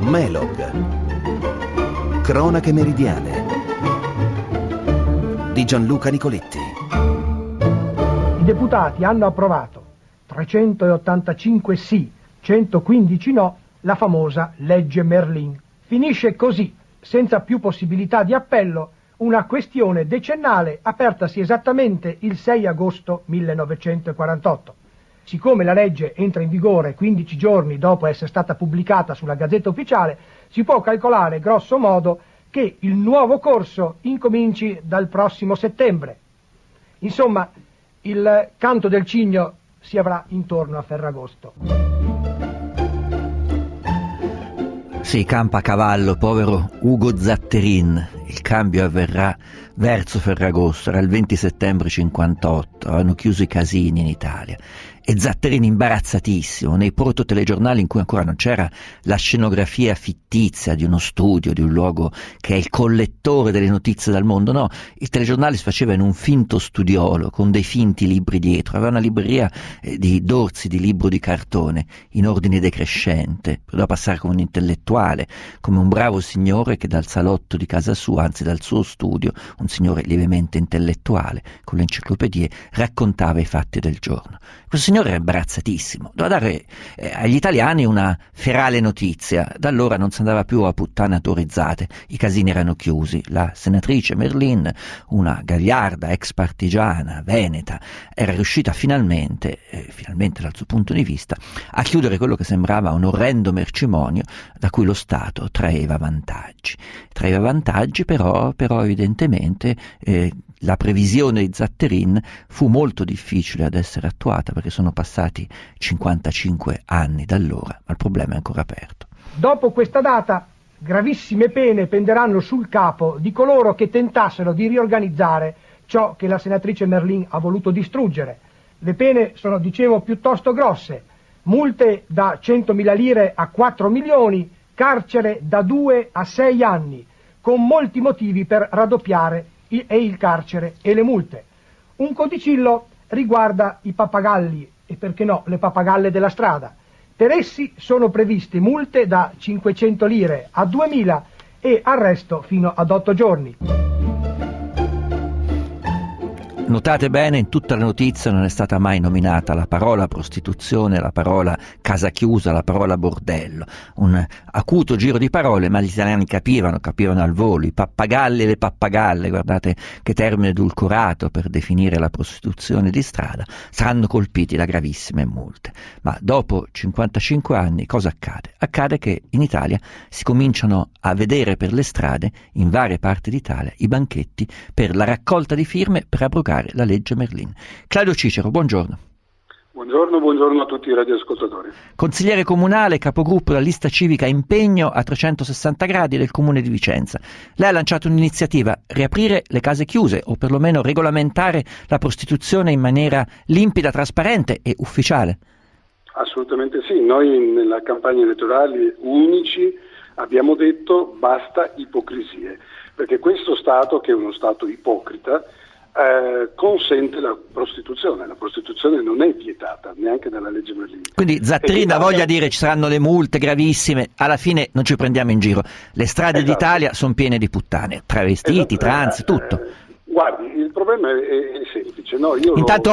Melog. Cronache meridiane di Gianluca Nicoletti. I deputati hanno approvato 385 sì, 115 no, la famosa legge Merlin. Finisce così, senza più possibilità di appello, una questione decennale apertasi esattamente il 6 agosto 1948. Siccome la legge entra in vigore 15 giorni dopo essere stata pubblicata sulla Gazzetta Ufficiale, si può calcolare grosso modo che il nuovo corso incominci dal prossimo settembre. Insomma, il canto del cigno si avrà intorno a Ferragosto. Sì, campa a cavallo, povero Ugo Zatterin. Il cambio avverrà verso Ferragosto, era il 20 settembre 58, avevano chiuso i casini in Italia. E Zatterin imbarazzatissimo, nei proto-telegiornali in cui ancora non c'era la scenografia fittizia di uno studio, di un luogo che è il collettore delle notizie dal mondo, no, il telegiornale si faceva in un finto studiolo, con dei finti libri dietro, aveva una libreria di dorsi di libro di cartone, in ordine decrescente, doveva passare come un intellettuale, come un bravo signore che dal salotto di casa sua, anzi dal suo studio, un signore lievemente intellettuale, con le enciclopedie, raccontava i fatti del giorno. Questo signore era imbarazzatissimo, doveva dare agli italiani una ferale notizia. Da allora non si andava più a puttane autorizzate, i casini erano chiusi. La senatrice Merlin, una gagliarda ex partigiana veneta, era riuscita finalmente dal suo punto di vista, a chiudere quello che sembrava un orrendo mercimonio da cui lo Stato traeva vantaggi. Però evidentemente la previsione di Zatterin fu molto difficile ad essere attuata, perché sono passati 55 anni da allora, ma il problema è ancora aperto. Dopo questa data, gravissime pene penderanno sul capo di coloro che tentassero di riorganizzare ciò che la senatrice Merlin ha voluto distruggere. Le pene sono, dicevo, piuttosto grosse: multe da 100.000 lire a 4 milioni, carcere da 2 a 6 anni, con molti motivi per raddoppiare il carcere e le multe. Un codicillo riguarda i pappagalli e, perché no, le pappagalle della strada. Per essi sono previste multe da 500 lire a 2.000 e arresto fino ad 8 giorni. Notate bene, in tutta la notizia non è stata mai nominata la parola prostituzione, la parola casa chiusa, la parola bordello. Un acuto giro di parole, ma gli italiani capivano al volo. I pappagalli e le pappagalle, guardate che termine edulcorato per definire la prostituzione di strada, saranno colpiti da gravissime multe. Ma dopo 55 anni cosa accade? Accade che in Italia si cominciano a vedere per le strade, in varie parti d'Italia, i banchetti per la raccolta di firme per abrogare la legge Merlin. Claudio Cicero, buongiorno. Buongiorno a tutti i radioascoltatori. Consigliere comunale, capogruppo della lista civica Impegno a 360 gradi del comune di Vicenza. Lei ha lanciato un'iniziativa: riaprire le case chiuse o perlomeno regolamentare la prostituzione in maniera limpida, trasparente e ufficiale. Assolutamente sì, noi nella campagna elettorale unici abbiamo detto basta ipocrisie, perché questo Stato, che è uno Stato ipocrita, consente la prostituzione non è vietata neanche dalla legge Merlin. Quindi Zatterin ha voglia di dire ci saranno le multe gravissime, alla fine non ci prendiamo in giro, le strade d'Italia sono piene di puttane, travestiti, trans, tutto. Guardi, il problema è semplice, no? Intanto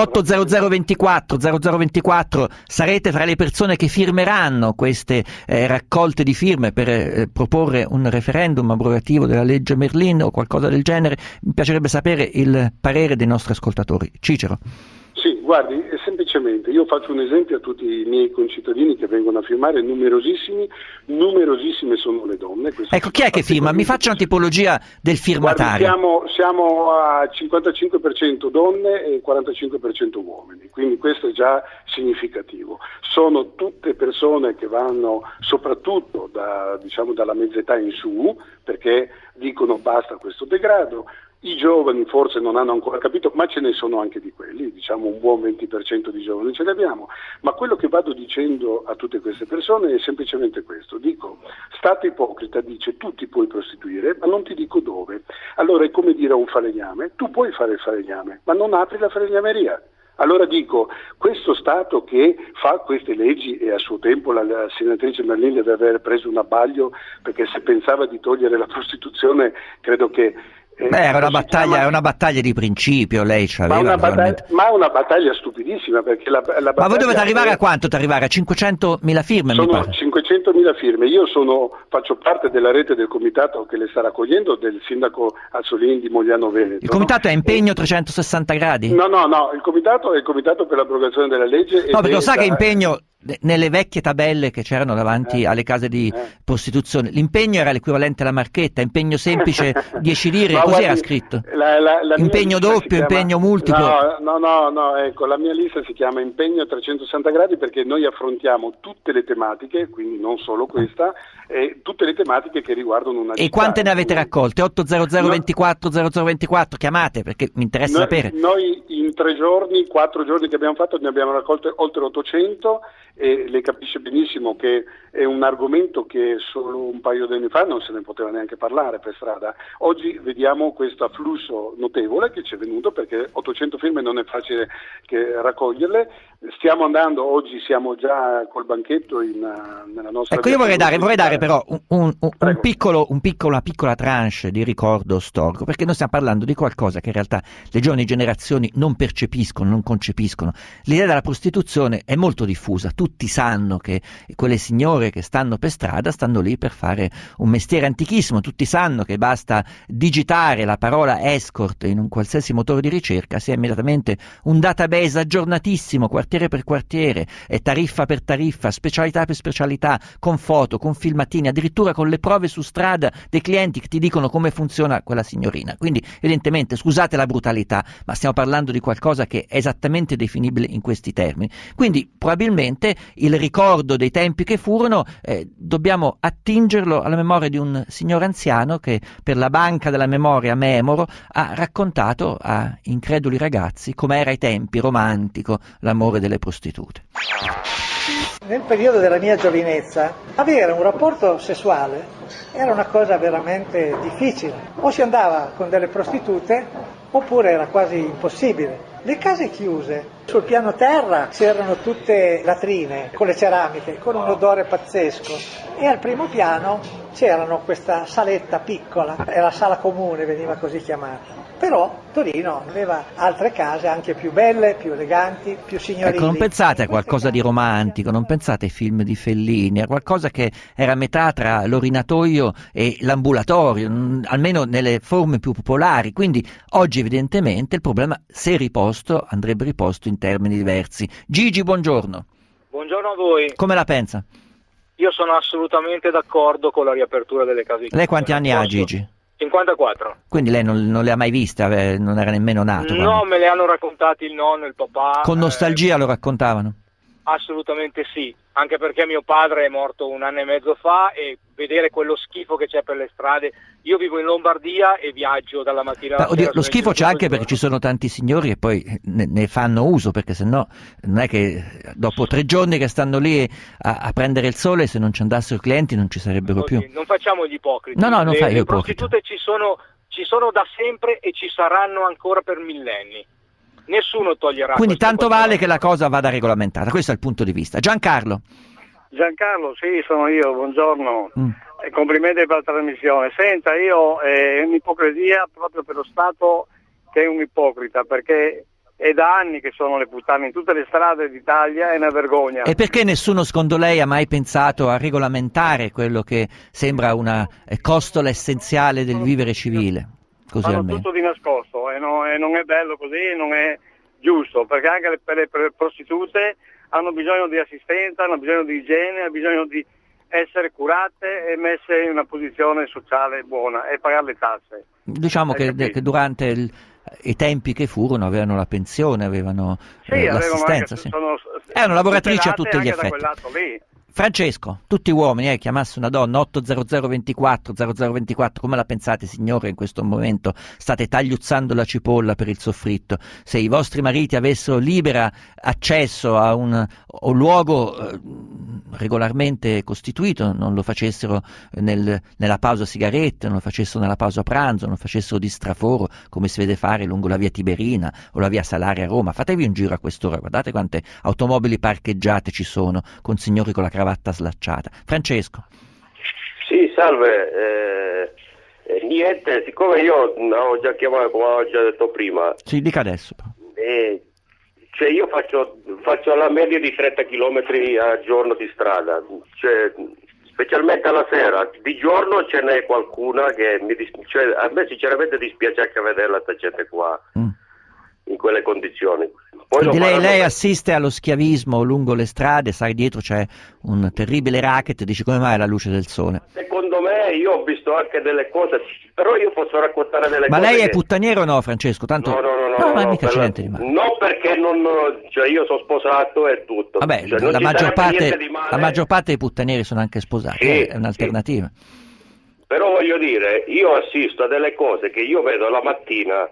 80024 sarete fra le persone che firmeranno queste raccolte di firme per proporre un referendum abrogativo della legge Merlin o qualcosa del genere. Mi piacerebbe sapere il parere dei nostri ascoltatori. Cicero. Sì, guardi, semplicemente io faccio un esempio a tutti i miei concittadini che vengono a firmare, numerosissime sono le donne. Ecco, chi è che firma? Mi faccia una tipologia del firmatario. Guardi, siamo a 55% donne e 45% uomini, quindi questo è già significativo. Sono tutte persone che vanno soprattutto dalla mezz'età in su, perché dicono basta questo degrado. I giovani forse non hanno ancora capito, ma ce ne sono anche di quelli, diciamo un buon 20% di giovani ce ne abbiamo, ma quello che vado dicendo a tutte queste persone è semplicemente questo: dico, Stato ipocrita dice tu ti puoi prostituire, ma non ti dico dove. Allora è come dire a un falegname, tu puoi fare il falegname, ma non apri la falegnameria. Allora dico, questo Stato che fa queste leggi, e a suo tempo la senatrice Merlin deve aver preso un abbaglio, perché se pensava di togliere la prostituzione, credo che... Era una battaglia di principio, lei ci aveva. Ma una battaglia stupidissima, perché la battaglia... Ma voi dovete arrivare a quanto? Arrivare a 500.000 firme? Sono 500.000 firme. Io faccio parte della rete del comitato che le sta raccogliendo, del sindaco Azzolini di Mogliano Veneto. Il comitato è impegno 360 gradi? No, il comitato è il comitato per l'abrogazione della legge. No, perché lo sa che impegno... Nelle vecchie tabelle che c'erano davanti alle case di prostituzione, l'impegno era l'equivalente alla marchetta, impegno semplice 10 lire, così guardi, era scritto. Impegno doppio, impegno multiplo. No, ecco, la mia lista si chiama impegno 360 gradi perché noi affrontiamo tutte le tematiche, quindi non solo questa, tutte le tematiche che riguardano una città. E quante ne avete raccolte? 800 24 0024, chiamate perché mi interessa sapere. Noi in 4 giorni che abbiamo fatto ne abbiamo raccolte oltre 800 e lei capisce benissimo che è un argomento che solo un paio di anni fa non se ne poteva neanche parlare per strada. Oggi vediamo questo afflusso notevole che ci è venuto perché 800 firme non è facile che raccoglierle. Stiamo andando, oggi siamo già col banchetto nella nostra... Ecco, io vorrei dare però una piccola tranche di ricordo storico, perché noi stiamo parlando di qualcosa che in realtà le giovani generazioni non percepiscono, non concepiscono. L'idea della prostituzione è molto diffusa, tutti sanno che quelle signore che stanno per strada stanno lì per fare un mestiere antichissimo, tutti sanno che basta digitare la parola escort in un qualsiasi motore di ricerca, si ha immediatamente un database aggiornatissimo, quartiere per quartiere, e tariffa per tariffa, specialità per specialità, con foto, con filmatini, addirittura con le prove su strada dei clienti che ti dicono come funziona quella signorina. Quindi evidentemente, scusate la brutalità, ma stiamo parlando di qualcosa che è esattamente definibile in questi termini. Quindi probabilmente il ricordo dei tempi che furono dobbiamo attingerlo alla memoria di un signore anziano che per la banca della memoria Memoro ha raccontato a increduli ragazzi com'era ai tempi romantico l'amore delle prostitute. Nel periodo della mia giovinezza avere un rapporto sessuale era una cosa veramente difficile. O si andava con delle prostitute oppure era quasi impossibile. Le case chiuse, sul piano terra c'erano tutte latrine con le ceramiche, con un odore pazzesco, e al primo piano c'erano questa saletta piccola, era sala comune, veniva così chiamata. Però Torino aveva altre case anche più belle, più eleganti, più signorili. Ecco, non pensate a qualcosa di romantico, non pensate ai film di Fellini, a qualcosa che era a metà tra l'orinatoio e l'ambulatorio, almeno nelle forme più popolari. Quindi oggi evidentemente il problema, se riposto, andrebbe riposto in termini diversi. Gigi, buongiorno. Buongiorno a voi. Come la pensa? Io sono assolutamente d'accordo con la riapertura delle case chiuse. Lei quanti anni ha, Gigi? 54. Quindi lei non le ha mai viste, non era nemmeno nato? No, quando... me le hanno raccontati il nonno e il papà. Con nostalgia lo raccontavano? Assolutamente sì, anche perché mio padre è morto 1 anno e mezzo fa e vedere quello schifo che c'è per le strade. Io vivo in Lombardia e viaggio dalla mattina alla sera. Lo schifo c'è anche perché ci sono tanti signori e poi ne fanno uso, perché sennò non è che dopo 3 giorni che stanno lì a prendere il sole, se non ci andassero clienti non ci sarebbero più. Non facciamo gli ipocriti. No, non fai le ipocrita. prostitute ci sono da sempre e ci saranno ancora per millenni. Nessuno toglierà. Quindi tanto vale che la cosa vada regolamentata, questo è il punto di vista. Giancarlo, sì, sono io, buongiorno. Complimenti per la trasmissione. Senta, io è un'ipocrisia proprio per lo Stato che è un ipocrita, perché è da anni che sono le puttane in tutte le strade d'Italia, è una vergogna. E perché nessuno, secondo lei, ha mai pensato a regolamentare quello che sembra una costola essenziale del vivere civile? Così fanno almeno. Tutto di nascosto e non è bello così, non è giusto, perché anche le prostitute hanno bisogno di assistenza, hanno bisogno di igiene, hanno bisogno di essere curate e messe in una posizione sociale buona e pagare le tasse. Diciamo che durante i tempi che furono avevano la pensione, avevano l'assistenza. Erano lavoratrici a tutti gli effetti. Francesco, tutti uomini, chiamasse una donna 800 24 0024, come la pensate signore in questo momento? State tagliuzzando la cipolla per il soffritto. Se i vostri mariti avessero libera accesso a un luogo regolarmente costituito, non lo facessero nella pausa sigarette, non lo facessero nella pausa pranzo, non lo facessero di straforo come si vede fare lungo la via Tiberina o la via Salaria a Roma. Fatevi un giro a quest'ora, guardate quante automobili parcheggiate ci sono con signori con la cravatta slacciata. Francesco. Sì, salve. Niente, siccome io ho già chiamato, come ho già detto prima. Sì, dica adesso. Cioè io faccio la media di 30 km al giorno di strada, cioè, specialmente alla sera. Di giorno ce n'è qualcuna che cioè, a me sinceramente dispiace anche vedere la gente qua in quelle condizioni. Poi lei assiste allo schiavismo lungo le strade, sai, dietro c'è un terribile racket, dice come mai la luce del sole? Secondo me io ho visto anche delle cose, però io posso raccontare delle cose. Ma lei è puttaniero o no, Francesco? Tanto... No, ma mica c'è niente di male. No, perché cioè io sono sposato e tutto. Vabbè, cioè, la maggior parte dei puttanieri sono anche sposati, sì, è un'alternativa. Sì. Però voglio dire, io assisto a delle cose che io vedo la mattina,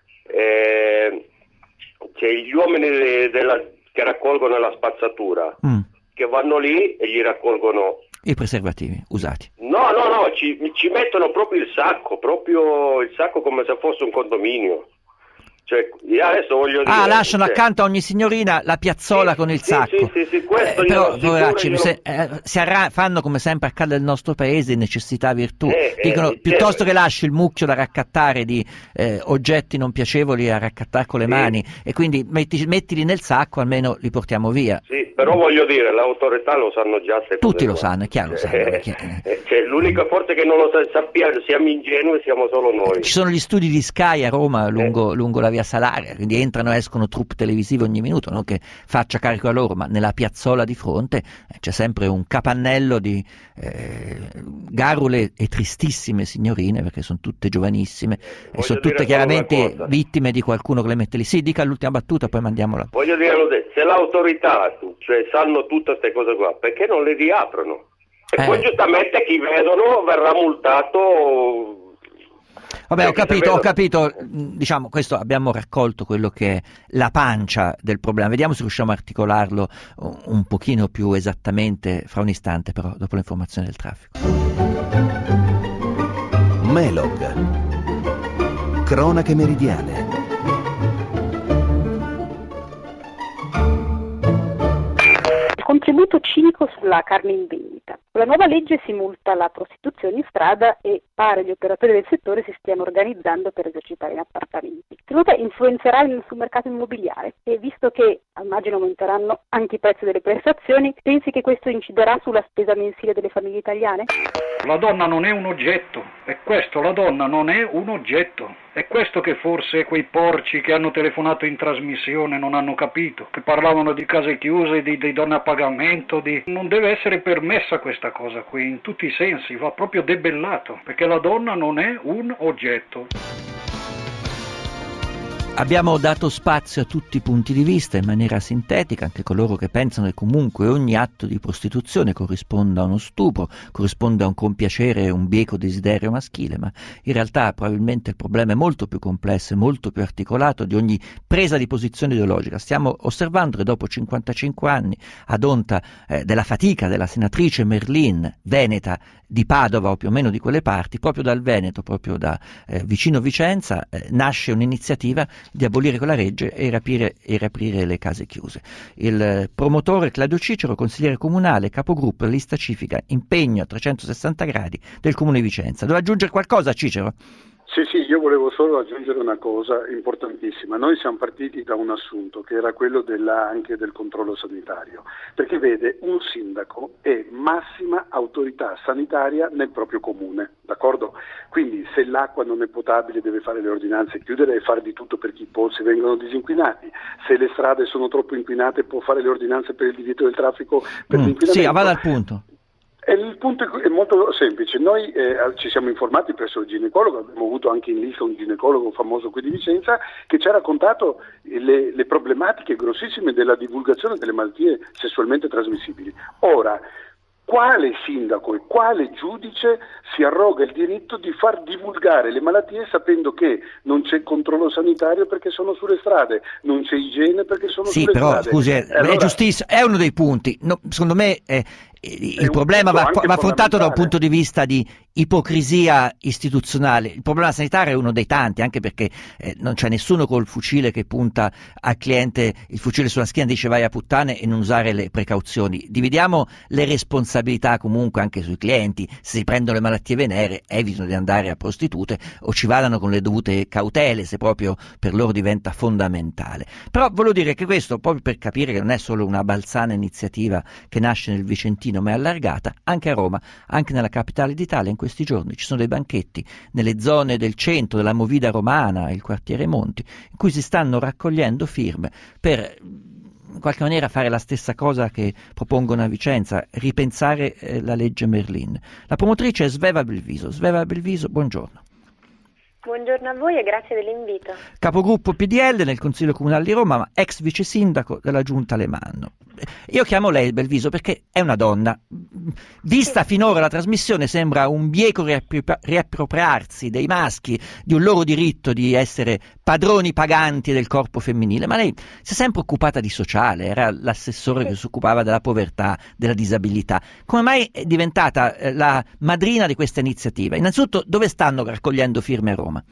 c'è gli uomini che raccolgono la spazzatura, che vanno lì e gli raccolgono i preservativi usati. No, ci mettono proprio il sacco come se fosse un condominio. Cioè, adesso voglio dire, lasciano accanto a ogni signorina la piazzola con il sacco. Sì, questo però poveracci, fanno come sempre accade nel nostro paese, necessità virtù. Dicono piuttosto che lasci il mucchio da raccattare di oggetti non piacevoli a raccattare con le mani, e quindi mettili nel sacco, almeno li portiamo via. Sì, però voglio dire, le autorità lo sanno già. Tutti lo sanno, è chiaro, lo sanno. Cioè, l'unica forse che non lo sappiamo, siamo ingenui, siamo solo noi. Ci sono gli studi di Sky a Roma lungo la via Salaria, quindi entrano e escono troupe televisive ogni minuto, non che faccia carico a loro, ma nella piazzola di fronte c'è sempre un capannello di garrule e tristissime signorine, perché sono tutte giovanissime e sono tutte chiaramente vittime di qualcuno che le mette lì. Sì, dica l'ultima battuta, poi mandiamola. Voglio dire, se l'autorità, cioè, sanno tutte queste cose qua, perché non le riaprono? E poi giustamente chi vedono verrà multato. Vabbè, ho capito, diciamo, questo abbiamo raccolto quello che è la pancia del problema. Vediamo se riusciamo a articolarlo un pochino più esattamente fra un istante, però dopo l'informazione del traffico. Melog. Cronache meridiane. Contributo cinico sulla carne in vendita. Con la nuova legge si multa la prostituzione in strada e pare gli operatori del settore si stiano organizzando per esercitare in appartamenti. Secondo te influenzerà sul mercato immobiliare? E visto che immagino aumenteranno anche i prezzi delle prestazioni, pensi che questo inciderà sulla spesa mensile delle famiglie italiane? La donna non è un oggetto, è questo, la donna non è un oggetto. È questo che forse quei porci che hanno telefonato in trasmissione non hanno capito, che parlavano di case chiuse, di donne a pagamento, non deve essere permessa questa cosa qui, in tutti i sensi, va proprio debellato, perché la donna non è un oggetto. Abbiamo dato spazio a tutti i punti di vista in maniera sintetica, anche coloro che pensano che comunque ogni atto di prostituzione corrisponda a uno stupro, corrisponda a un compiacere, un bieco desiderio maschile, ma in realtà probabilmente il problema è molto più complesso e molto più articolato di ogni presa di posizione ideologica. Stiamo osservando che dopo 55 anni, ad onta della fatica della senatrice Merlin, veneta di Padova o più o meno di quelle parti, proprio dal Veneto, proprio da vicino Vicenza, nasce un'iniziativa di abolire quella legge e riaprire le case chiuse. Il promotore Claudio Cicero, consigliere comunale, capogruppo, lista civica, impegno a 360 gradi del Comune di Vicenza. Doveva aggiungere qualcosa, Cicero? Sì, io volevo solo aggiungere una cosa importantissima. Noi siamo partiti da un assunto che era quello anche del controllo sanitario, perché vede, un sindaco è massima autorità sanitaria nel proprio comune, d'accordo? Quindi se l'acqua non è potabile deve fare le ordinanze, chiudere e fare di tutto perché i pozzi vengano disinquinati, se le strade sono troppo inquinate può fare le ordinanze per il divieto del traffico per l'inquinamento. Sì, vada al punto. Il punto è molto semplice, noi ci siamo informati presso il ginecologo, abbiamo avuto anche in lista un ginecologo famoso qui di Vicenza che ci ha raccontato le problematiche grossissime della divulgazione delle malattie sessualmente trasmissibili. Ora, quale sindaco e quale giudice si arroga il diritto di far divulgare le malattie sapendo che non c'è controllo sanitario perché sono sulle strade, non c'è igiene perché sono sulle strade? Sì, però scusi, è giustissimo, è uno dei punti, secondo me il problema va affrontato da un punto di vista di ipocrisia istituzionale. Il problema sanitario è uno dei tanti, anche perché non c'è nessuno col fucile che punta al cliente il fucile sulla schiena e dice vai a puttane e non usare le precauzioni. Dividiamo le responsabilità comunque anche sui clienti. Se si prendono le malattie venere evitano di andare a prostitute o ci vadano con le dovute cautele se proprio per loro diventa fondamentale. Però volevo dire che questo, proprio per capire che non è solo una balzana iniziativa che nasce nel Vicentino ma è allargata, anche a Roma, anche nella capitale d'Italia in questi giorni ci sono dei banchetti nelle zone del centro, della Movida Romana, il quartiere Monti, in cui si stanno raccogliendo firme per in qualche maniera fare la stessa cosa che propongono a Vicenza, ripensare la legge Merlin. La promotrice è Sveva Belviso. Sveva Belviso, buongiorno. Buongiorno a voi e grazie dell'invito. Capogruppo PDL nel Consiglio Comunale di Roma, ma ex vice sindaco della Giunta Alemanno. Io chiamo lei Belviso perché è una donna. Vista finora la trasmissione sembra un bieco riappropriarsi dei maschi, di un loro diritto di essere padroni paganti del corpo femminile, ma lei si è sempre occupata di sociale, era l'assessore che si occupava della povertà, della disabilità. Come mai è diventata la madrina di questa iniziativa? Innanzitutto, dove stanno raccogliendo firme a Roma?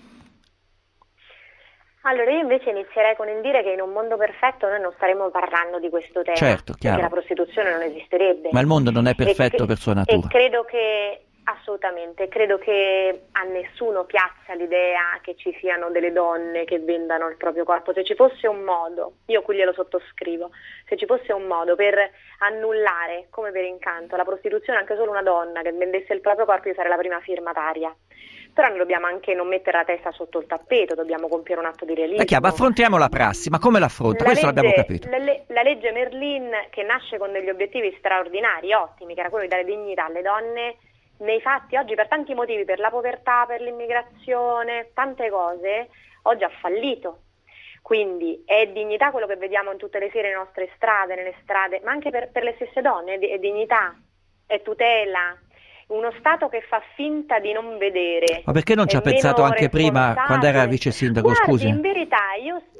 Allora, io invece inizierei con il dire che in un mondo perfetto noi non staremmo parlando di questo tema, certo, chiaro, perché la prostituzione non esisterebbe. Ma il mondo non è perfetto per sua natura. E credo che, assolutamente, credo che a nessuno piaccia l'idea che ci siano delle donne che vendano il proprio corpo. Se ci fosse un modo, io qui glielo sottoscrivo, se ci fosse un modo per annullare, come per incanto, la prostituzione, anche solo una donna che vendesse il proprio corpo, io sarei la prima firmataria. Però noi dobbiamo anche non mettere la testa sotto il tappeto, dobbiamo compiere un atto di realismo. È chiaro, affrontiamo la prassi, ma come l'affronta? Questo l'abbiamo capito. La legge Merlin, che nasce con degli obiettivi straordinari, ottimi, che era quello di dare dignità alle donne, nei fatti oggi per tanti motivi, per la povertà, per l'immigrazione, tante cose, oggi ha fallito. Quindi è dignità quello che vediamo in tutte le sere nelle nostre strade, nelle strade, ma anche per le stesse donne, è dignità, è tutela. Uno Stato che fa finta di non vedere. Ma perché non ci ha pensato anche prima, quando era vice sindaco? Guardi, scusi? in verità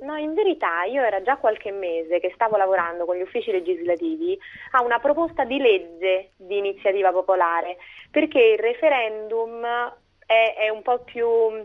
io era già qualche mese che stavo lavorando con gli uffici legislativi a una proposta di legge di iniziativa popolare, perché il referendum è un po' più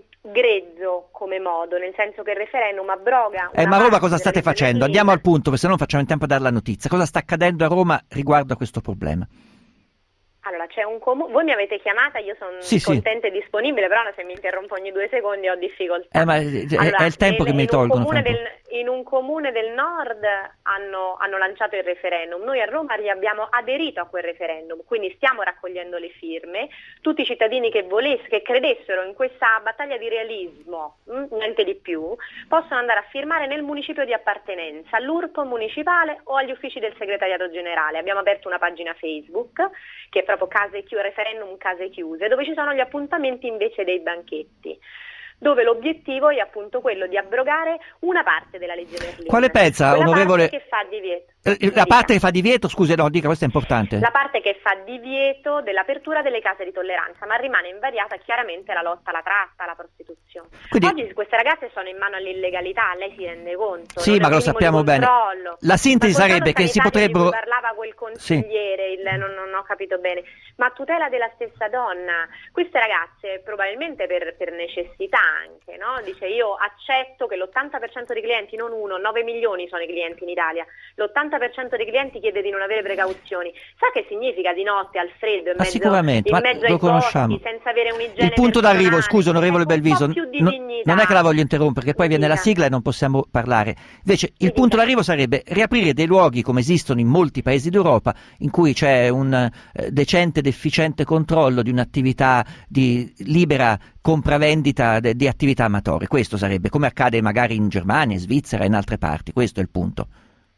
grezzo come modo, nel senso che il referendum abroga. Ma a Roma cosa state facendo? Andiamo al punto, perché se no non facciamo in tempo a dare la notizia. Cosa sta accadendo a Roma riguardo a questo problema? Allora, c'è un voi mi avete chiamata, io sono contenta e disponibile, però se mi interrompo ogni 2 secondi ho difficoltà. Ma allora, è il tempo che mi tolgono. In un comune del nord hanno lanciato il referendum, noi a Roma abbiamo aderito a quel referendum, quindi stiamo raccogliendo le firme, tutti i cittadini che credessero in questa battaglia di realismo, niente di più, possono andare a firmare nel municipio di appartenenza, all'URP municipale o agli uffici del segretariato generale. Abbiamo aperto una pagina Facebook che è proprio referendum case chiuse, dove ci sono gli appuntamenti invece dei banchetti, dove l'obiettivo è appunto quello di abrogare una parte della legge Merlin. Quale pensa, onorevole? Parte che fa divieto. La parte che fa divieto, scusi, no, dica, questo è importante. La parte che fa divieto dell'apertura delle case di tolleranza, ma rimane invariata chiaramente la lotta alla tratta, alla prostituzione. Quindi, oggi queste ragazze sono in mano all'illegalità, lei si rende conto? Sì, ma lo sappiamo bene. La sintesi sarebbe che si potrebbero... parlava quel consigliere, non ho capito bene, ma a tutela della stessa donna. Queste ragazze probabilmente per necessità anche, no? Dice io accetto che l'80% dei clienti, non 9 milioni sono i clienti in Italia, l'80% dei clienti chiede di non avere precauzioni. Sa che significa di notte al freddo in mezzo ai boschi, senza avere un'igiene il punto d'arrivo, scusi onorevole Belviso, non è che la voglio interrompere, perché poi viene la sigla e non possiamo parlare. Invece il punto d'arrivo sarebbe riaprire dei luoghi come esistono in molti paesi d'Europa, in cui c'è un decente ed efficiente controllo di un'attività di libera compravendita di attività amatoriche. Questo sarebbe, come accade magari in Germania, in Svizzera e in altre parti. Questo è il punto.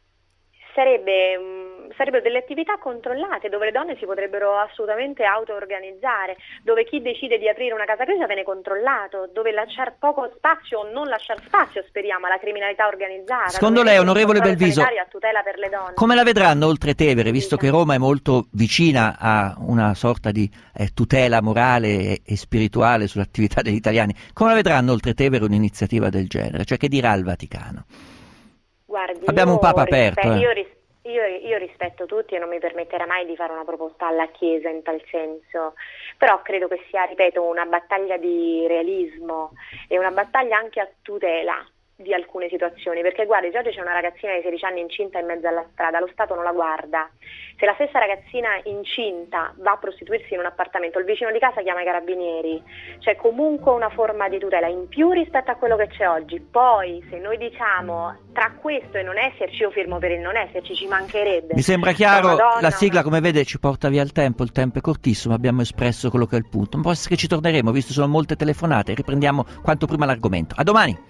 Sarebbero delle attività controllate dove le donne si potrebbero assolutamente auto-organizzare, dove chi decide di aprire una casa chiusa viene controllato, dove lasciare poco spazio o non lasciare spazio, speriamo, alla criminalità organizzata. Secondo lei, onorevole Belviso, a tutela per le donne. Come la vedranno oltre Tevere, visto che Roma è molto vicina a una sorta di tutela morale e spirituale sull'attività degli italiani, come la vedranno oltre Tevere un'iniziativa del genere? Cioè, che dirà il Vaticano? Guardi, abbiamo un Papa aperto. io rispetto tutti e non mi permetterei mai di fare una proposta alla Chiesa in tal senso, però credo che sia, ripeto, una battaglia di realismo e una battaglia anche a tutela di alcune situazioni, perché guardi, oggi c'è una ragazzina di 16 anni incinta in mezzo alla strada, lo Stato non la guarda. Se la stessa ragazzina incinta va a prostituirsi in un appartamento, il vicino di casa chiama i carabinieri, c'è comunque una forma di tutela in più rispetto a quello che c'è oggi. Poi se noi diciamo tra questo e non esserci, io firmo per il non esserci, ci mancherebbe. Mi sembra chiaro, la sigla come vede ci porta via il tempo è cortissimo, abbiamo espresso quello che è il punto, può essere che ci torneremo, visto sono molte telefonate, riprendiamo quanto prima l'argomento. A domani!